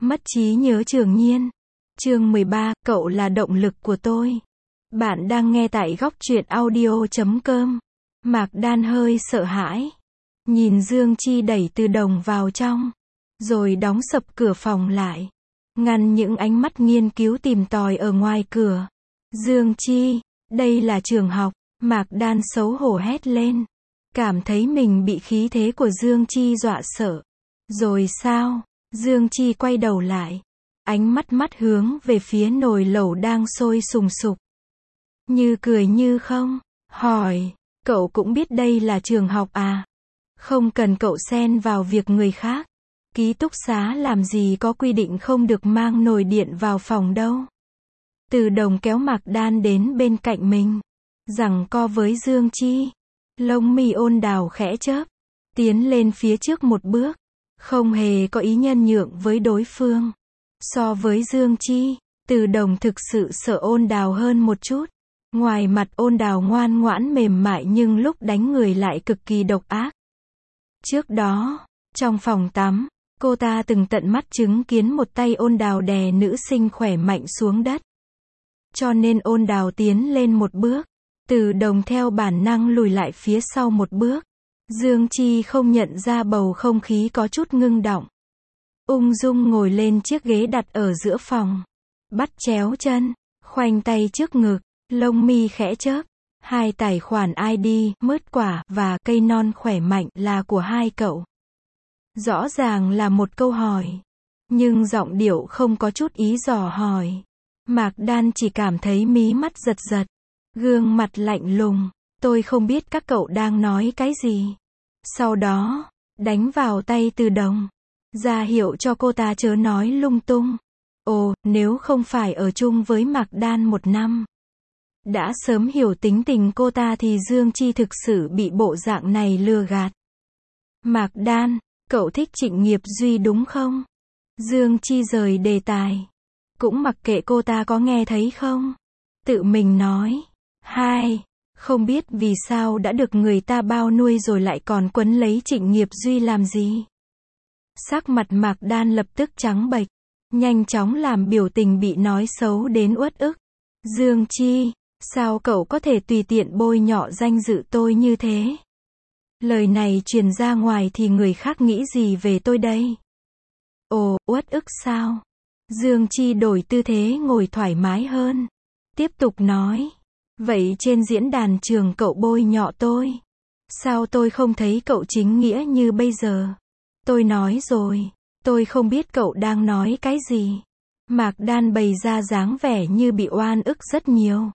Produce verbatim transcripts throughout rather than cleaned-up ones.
Mất trí nhớ Trường Nhiên. Chương mười ba, cậu là động lực của tôi. Bạn đang nghe tại góc truyện audio chấm com. Mạc Đan hơi sợ hãi. Nhìn Dương Chi đẩy Từ Đồng vào trong. Rồi đóng sập cửa phòng lại. Ngăn những ánh mắt nghiên cứu tìm tòi ở ngoài cửa. Dương Chi, đây là trường học. Mạc Đan xấu hổ hét lên. Cảm thấy mình bị khí thế của Dương Chi dọa sợ. Rồi sao? Dương Chi quay đầu lại. Ánh mắt mắt hướng về phía nồi lẩu đang sôi sùng sục. Như cười như không. Hỏi, cậu cũng biết đây là trường học à? Không cần cậu xen vào việc người khác. Ký túc xá làm gì có quy định không được mang nồi điện vào phòng đâu. Từ Đồng kéo Mạc Đan đến bên cạnh mình. Giằng co với Dương Chi. Lông mi ôn đào khẽ chớp. Tiến lên phía trước một bước. Không hề có ý nhân nhượng với đối phương. So với Dương Chi, Từ Đồng thực sự sợ ôn đào hơn một chút. Ngoài mặt ôn đào ngoan ngoãn mềm mại nhưng lúc đánh người lại cực kỳ độc ác. Trước đó, trong phòng tắm, cô ta từng tận mắt chứng kiến một tay ôn đào đè nữ sinh khỏe mạnh xuống đất. Cho nên ôn đào tiến lên một bước. Từ Đồng theo bản năng lùi lại phía sau một bước. Dương Chi không nhận ra bầu không khí có chút ngưng động. Ung dung ngồi lên chiếc ghế đặt ở giữa phòng. Bắt chéo chân, khoanh tay trước ngực, lông mi khẽ chớp. Hai tài khoản i đê, mứt quả, và cây non khỏe mạnh là của hai cậu. Rõ ràng là một câu hỏi. Nhưng giọng điệu không có chút ý dò hỏi. Mạc Đan chỉ cảm thấy mí mắt giật giật. Gương mặt lạnh lùng. Tôi không biết các cậu đang nói cái gì. Sau đó, đánh vào tay Từ Đồng. Ra hiệu cho cô ta chớ nói lung tung. Ồ, nếu không phải ở chung với Mạc Đan một năm. Đã sớm hiểu tính tình cô ta thì Dương Chi thực sự bị bộ dạng này lừa gạt. Mạc Đan, cậu thích Trịnh Nghiệp Duy đúng không? Dương Chi rời đề tài. Cũng mặc kệ cô ta có nghe thấy không. Tự mình nói. Hai, không biết vì sao đã được người ta bao nuôi rồi lại còn quấn lấy Trịnh Nghiệp Duy làm gì. Sắc mặt Mạc Đan lập tức trắng bệch. Nhanh chóng làm biểu tình bị nói xấu đến uất ức. Dương Chi, sao cậu có thể tùy tiện bôi nhọ danh dự tôi như thế? Lời này truyền ra ngoài thì người khác nghĩ gì về tôi đây? Ồ, uất ức sao? Dương Chi đổi tư thế ngồi thoải mái hơn. Tiếp tục nói. Vậy trên diễn đàn trường cậu bôi nhọ tôi. Sao tôi không thấy cậu chính nghĩa như bây giờ? Tôi nói rồi. Tôi không biết cậu đang nói cái gì. Mạc Đan bày ra dáng vẻ như bị oan ức rất nhiều.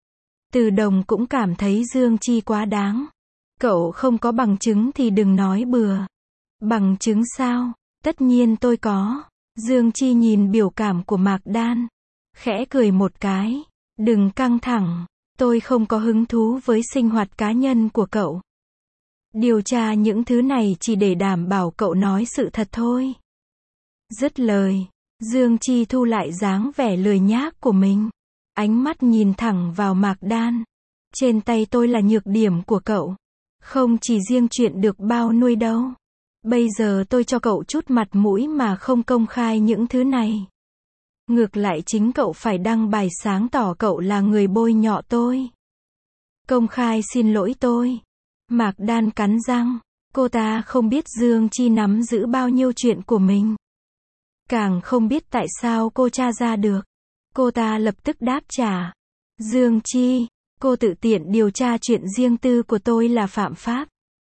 Từ Đồng cũng cảm thấy Dương Chi quá đáng. Cậu không có bằng chứng thì đừng nói bừa. Bằng chứng sao? Tất nhiên tôi có. Dương Chi nhìn biểu cảm của Mạc Đan. Khẽ cười một cái. Đừng căng thẳng. Tôi không có hứng thú với sinh hoạt cá nhân của cậu. Điều tra những thứ này chỉ để đảm bảo cậu nói sự thật thôi. Dứt lời, Dương Chi thu lại dáng vẻ lười nhác của mình. Ánh mắt nhìn thẳng vào Mạc Đan. Trên tay tôi là nhược điểm của cậu. Không chỉ riêng chuyện được bao nuôi đâu. Bây giờ tôi cho cậu chút mặt mũi mà không công khai những thứ này. Ngược lại chính cậu phải đăng bài sáng tỏ cậu là người bôi nhọ tôi. Công khai xin lỗi tôi. Mạc Đan cắn răng. Cô ta không biết Dương Chi nắm giữ bao nhiêu chuyện của mình. Càng không biết tại sao cô tra ra được. Cô ta lập tức đáp trả. Dương Chi, cô tự tiện điều tra chuyện riêng tư của tôi là phạm pháp.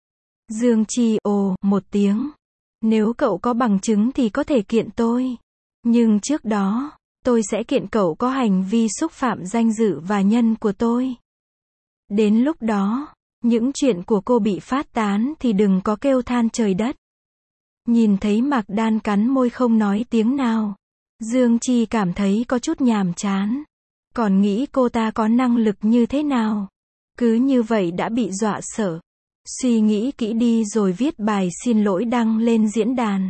Dương Chi ồ một tiếng. Nếu cậu có bằng chứng thì có thể kiện tôi. Nhưng trước đó, tôi sẽ kiện cậu có hành vi xúc phạm danh dự và nhân của tôi. Đến lúc đó, những chuyện của cô bị phát tán thì đừng có kêu than trời đất. Nhìn thấy Mạc Đan cắn môi không nói tiếng nào. Dương Chi cảm thấy có chút nhàm chán. Còn nghĩ cô ta có năng lực như thế nào. Cứ như vậy đã bị dọa sợ. Suy nghĩ kỹ đi rồi viết bài xin lỗi đăng lên diễn đàn.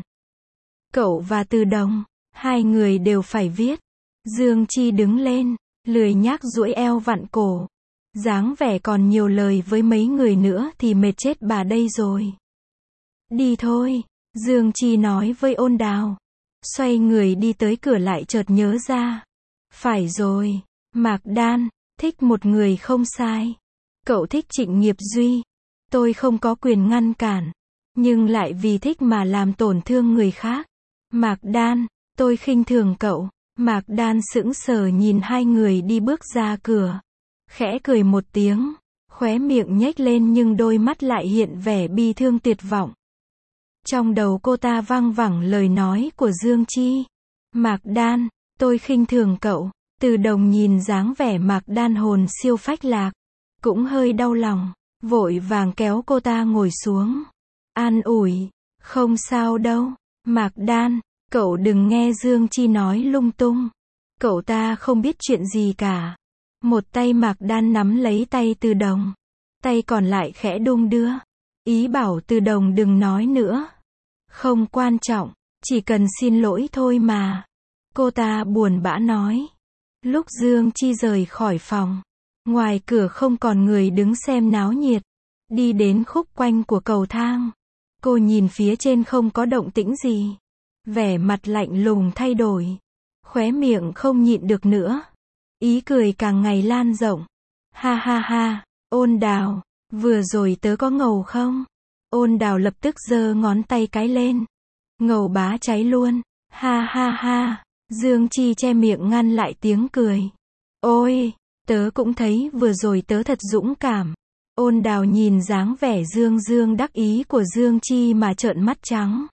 Cậu và Từ Đồng, hai người đều phải viết. Dương Chi đứng lên, lười nhác duỗi eo vặn cổ. Dáng vẻ còn nhiều lời với mấy người nữa thì mệt chết bà đây rồi. Đi thôi, Dương Chi nói với ôn đào. Xoay người đi tới cửa lại chợt nhớ ra. Phải rồi, Mạc Đan, thích một người không sai. Cậu thích Trịnh Nghiệp Duy. Tôi không có quyền ngăn cản. Nhưng lại vì thích mà làm tổn thương người khác. Mạc Đan, tôi khinh thường cậu. Mạc Đan sững sờ nhìn hai người đi bước ra cửa. Khẽ cười một tiếng. Khóe miệng nhếch lên nhưng đôi mắt lại hiện vẻ bi thương tuyệt vọng. Trong đầu cô ta vang vẳng lời nói của Dương Chi. Mạc Đan, tôi khinh thường cậu. Từ Đồng nhìn dáng vẻ Mạc Đan hồn siêu phách lạc. Cũng hơi đau lòng. Vội vàng kéo cô ta ngồi xuống. An ủi. Không sao đâu. Mạc Đan, cậu đừng nghe Dương Chi nói lung tung. Cậu ta không biết chuyện gì cả. Một tay Mạc Đan nắm lấy tay Từ Đồng. Tay còn lại khẽ đung đưa. Ý bảo Từ Đồng đừng nói nữa. Không quan trọng. Chỉ cần xin lỗi thôi mà. Cô ta buồn bã nói. Lúc Dương Chi rời khỏi phòng. Ngoài cửa không còn người đứng xem náo nhiệt. Đi đến khúc quanh của cầu thang. Cô nhìn phía trên không có động tĩnh gì. Vẻ mặt lạnh lùng thay đổi. Khóe miệng không nhịn được nữa. Ý cười càng ngày lan rộng. Ha ha ha, Ôn Đào, vừa rồi tớ có ngầu không? Ôn Đào lập tức giơ ngón tay cái lên. Ngầu bá cháy luôn. Ha ha ha. Dương Chi che miệng ngăn lại tiếng cười. Ôi, tớ cũng thấy vừa rồi tớ thật dũng cảm. Ôn Đào nhìn dáng vẻ dương dương đắc ý của Dương Chi mà trợn mắt trắng.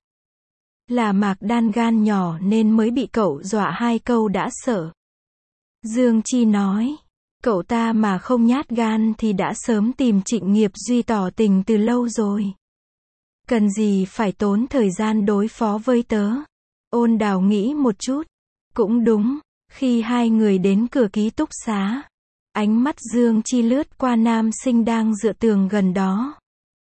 Là Mạc Đan gan nhỏ nên mới bị cậu dọa hai câu đã sợ. Dương Chi nói. Cậu ta mà không nhát gan thì đã sớm tìm Trịnh Nghiệp Duy tỏ tình từ lâu rồi. Cần gì phải tốn thời gian đối phó với tớ. Ôn Đào nghĩ một chút. Cũng đúng. Khi hai người đến cửa ký túc xá. Ánh mắt Dương Chi lướt qua nam sinh đang dựa tường gần đó.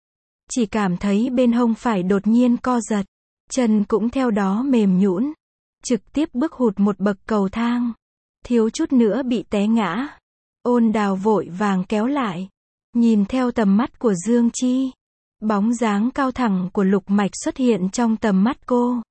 Chỉ cảm thấy bên hông phải đột nhiên co giật. Chân cũng theo đó mềm nhũn. Trực tiếp bước hụt một bậc cầu thang. Thiếu chút nữa bị té ngã. Ôn Đào vội vàng kéo lại. Nhìn theo tầm mắt của Dương Chi. Bóng dáng cao thẳng của Lục Mạch xuất hiện trong tầm mắt cô.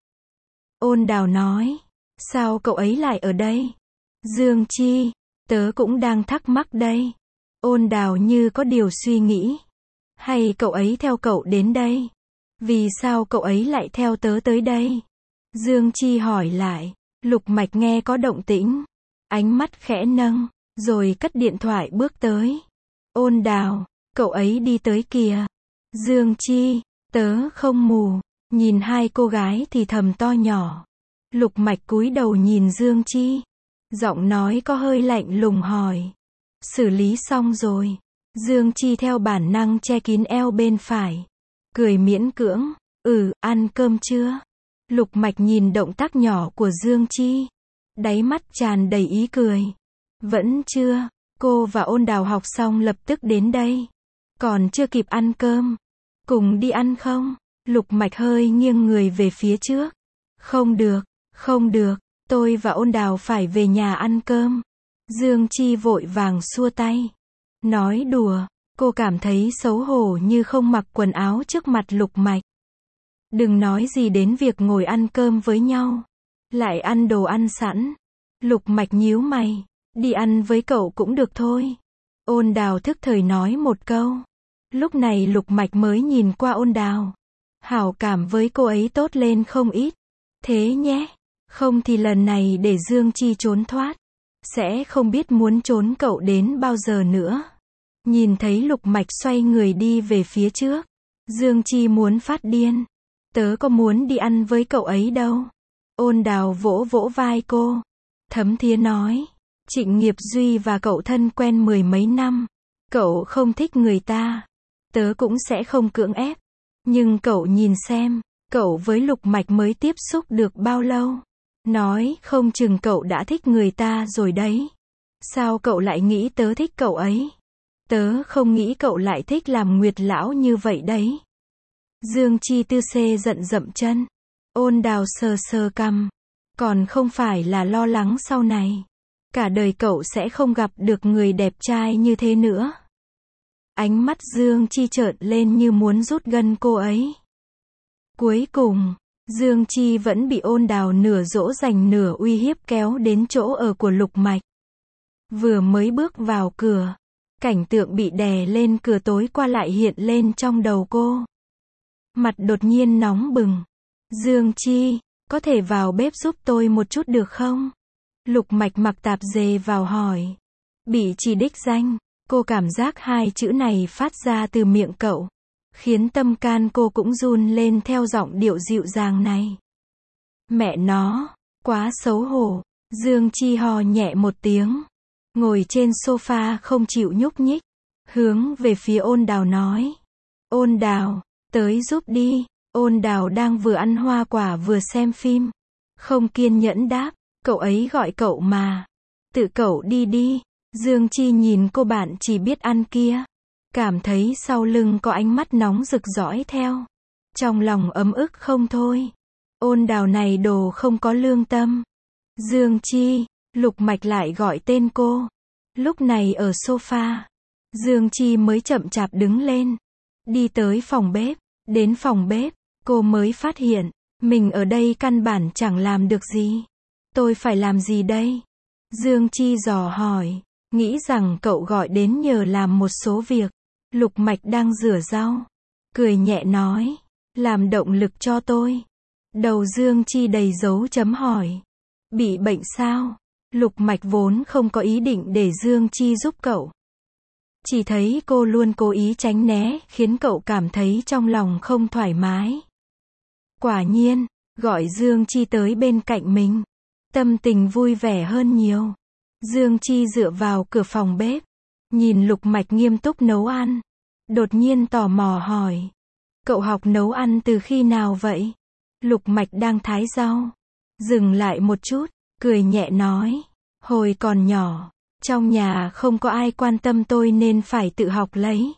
Ôn Đào nói. Sao cậu ấy lại ở đây? Dương Chi. Tớ cũng đang thắc mắc đây. Ôn Đào như có điều suy nghĩ. Hay cậu ấy theo cậu đến đây? Vì sao cậu ấy lại theo tớ tới đây? Dương Chi hỏi lại. Lục Mạch nghe có động tĩnh. Ánh mắt khẽ nâng. Rồi cất điện thoại bước tới. Ôn Đào. Cậu ấy đi tới kìa. Dương Chi. Tớ không mù. Nhìn hai cô gái thì thầm to nhỏ. Lục Mạch cúi đầu nhìn Dương Chi. Giọng nói có hơi lạnh lùng hỏi. Xử lý xong rồi. Dương Chi theo bản năng che kín eo bên phải. Cười miễn cưỡng. Ừ, ăn cơm chưa? Lục Mạch nhìn động tác nhỏ của Dương Chi. Đáy mắt tràn đầy ý cười. Vẫn chưa. Cô và Ôn Đào học xong lập tức đến đây. Còn chưa kịp ăn cơm. Cùng đi ăn không? Lục Mạch hơi nghiêng người về phía trước. Không được, không được. Tôi và Ôn Đào phải về nhà ăn cơm. Dương Chi vội vàng xua tay. Nói đùa. Cô cảm thấy xấu hổ như không mặc quần áo trước mặt Lục Mạch. Đừng nói gì đến việc ngồi ăn cơm với nhau. Lại ăn đồ ăn sẵn. Lục Mạch nhíu mày. Đi ăn với cậu cũng được thôi. Ôn Đào thức thời nói một câu. Lúc này Lục Mạch mới nhìn qua Ôn Đào. Hảo cảm với cô ấy tốt lên không ít. Thế nhé. Không thì lần này để Dương Chi trốn thoát. Sẽ không biết muốn trốn cậu đến bao giờ nữa. Nhìn thấy Lục Mạch xoay người đi về phía trước. Dương Chi muốn phát điên. Tớ có muốn đi ăn với cậu ấy đâu. Ôn Đào vỗ vỗ vai cô. Thấm thía nói. Trịnh Nghiệp Duy và cậu thân quen mười mấy năm. Cậu không thích người ta. Tớ cũng sẽ không cưỡng ép. Nhưng cậu nhìn xem. Cậu với Lục Mạch mới tiếp xúc được bao lâu. Nói không chừng cậu đã thích người ta rồi đấy. Sao cậu lại nghĩ tớ thích cậu ấy? Tớ không nghĩ cậu lại thích làm Nguyệt lão như vậy đấy. Dương Chi tư xê giận dậm chân. Ôn Đào sờ sờ cằm. Còn không phải là lo lắng sau này. Cả đời cậu sẽ không gặp được người đẹp trai như thế nữa. Ánh mắt Dương Chi trợn lên như muốn rút gân cô ấy. Cuối cùng, Dương Chi vẫn bị Ôn Đào nửa dỗ dành nửa uy hiếp kéo đến chỗ ở của Lục Mạch. Vừa mới bước vào cửa, cảnh tượng bị đè lên cửa tối qua lại hiện lên trong đầu cô. Mặt đột nhiên nóng bừng. Dương Chi, có thể vào bếp giúp tôi một chút được không? Lục Mạch mặc tạp dề vào hỏi. Bị chỉ đích danh, cô cảm giác hai chữ này phát ra từ miệng cậu, khiến tâm can cô cũng run lên theo giọng điệu dịu dàng này. Mẹ nó, quá xấu hổ. Dương Chi hò nhẹ một tiếng, ngồi trên sofa không chịu nhúc nhích, hướng về phía Ôn Đào nói. Ôn Đào, tới giúp đi. Ôn Đào đang vừa ăn hoa quả vừa xem phim, không kiên nhẫn đáp, cậu ấy gọi cậu mà. Tự cậu đi đi. Dương Chi nhìn cô bạn chỉ biết ăn kia, cảm thấy sau lưng có ánh mắt nóng rực dõi theo. Trong lòng ấm ức không thôi. Ôn Đào này đồ không có lương tâm. Dương Chi, Lục Mạch lại gọi tên cô. Lúc này ở sofa, Dương Chi mới chậm chạp đứng lên, đi tới phòng bếp. Đến phòng bếp, cô mới phát hiện, mình ở đây căn bản chẳng làm được gì. Tôi phải làm gì đây? Dương Chi dò hỏi, nghĩ rằng cậu gọi đến nhờ làm một số việc. Lục Mạch đang rửa rau, cười nhẹ nói, làm động lực cho tôi. Đầu Dương Chi đầy dấu chấm hỏi. Bị bệnh sao? Lục Mạch vốn không có ý định để Dương Chi giúp cậu. Chỉ thấy cô luôn cố ý tránh né, khiến cậu cảm thấy trong lòng không thoải mái. Quả nhiên, gọi Dương Chi tới bên cạnh mình, tâm tình vui vẻ hơn nhiều. Dương Chi dựa vào cửa phòng bếp, nhìn Lục Mạch nghiêm túc nấu ăn. Đột nhiên tò mò hỏi. Cậu học nấu ăn từ khi nào vậy? Lục Mạch đang thái rau, dừng lại một chút, cười nhẹ nói. Hồi còn nhỏ, trong nhà không có ai quan tâm tôi nên phải tự học lấy.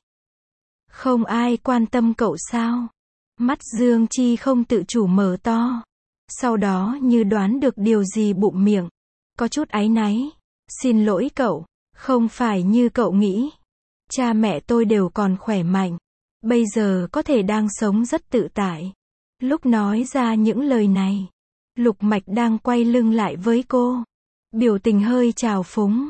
Không ai quan tâm cậu sao? Mắt Dương Chi không tự chủ mở to. Sau đó như đoán được điều gì bụng miệng, có chút áy náy. Xin lỗi cậu, không phải như cậu nghĩ. Cha mẹ tôi đều còn khỏe mạnh, bây giờ có thể đang sống rất tự tại. Lúc nói ra những lời này, Lục Mạch đang quay lưng lại với cô, biểu tình hơi trào phúng.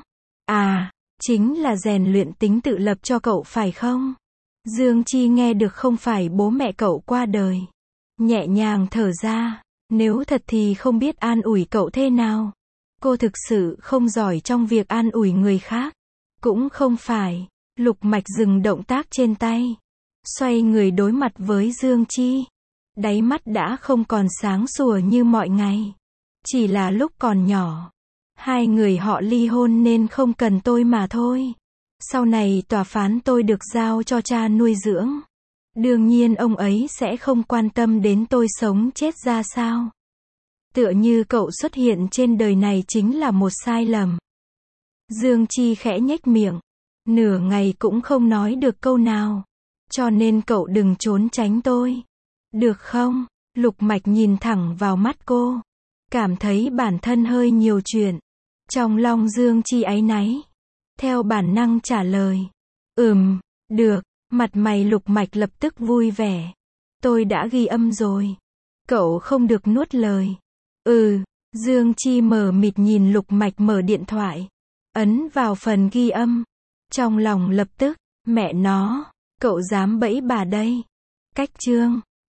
À, chính là rèn luyện tính tự lập cho cậu phải không? Dương Chi nghe được không phải bố mẹ cậu qua đời, nhẹ nhàng thở ra, nếu thật thì không biết an ủi cậu thế nào. Cô thực sự không giỏi trong việc an ủi người khác. Cũng không phải. Lục Mạch dừng động tác trên tay, xoay người đối mặt với Dương Chi. Đáy mắt đã không còn sáng sủa như mọi ngày. Chỉ là lúc còn nhỏ, hai người họ ly hôn nên không cần tôi mà thôi. Sau này tòa phán tôi được giao cho cha nuôi dưỡng. Đương nhiên ông ấy sẽ không quan tâm đến tôi sống chết ra sao. Tựa như cậu xuất hiện trên đời này chính là một sai lầm. Dương Chi khẽ nhếch miệng, nửa ngày cũng không nói được câu nào. Cho nên cậu đừng trốn tránh tôi. Được không? Lục Mạch nhìn thẳng vào mắt cô, cảm thấy bản thân hơi nhiều chuyện. Trong lòng Dương Chi áy náy, theo bản năng trả lời. Ừm, được. Mặt mày Lục Mạch lập tức vui vẻ. Tôi đã ghi âm rồi. Cậu không được nuốt lời. Ừ. Dương Chi mờ mịt nhìn Lục Mạch mở điện thoại, ấn vào phần ghi âm. Trong lòng lập tức, mẹ nó, cậu dám bẫy bà đây. Cách chương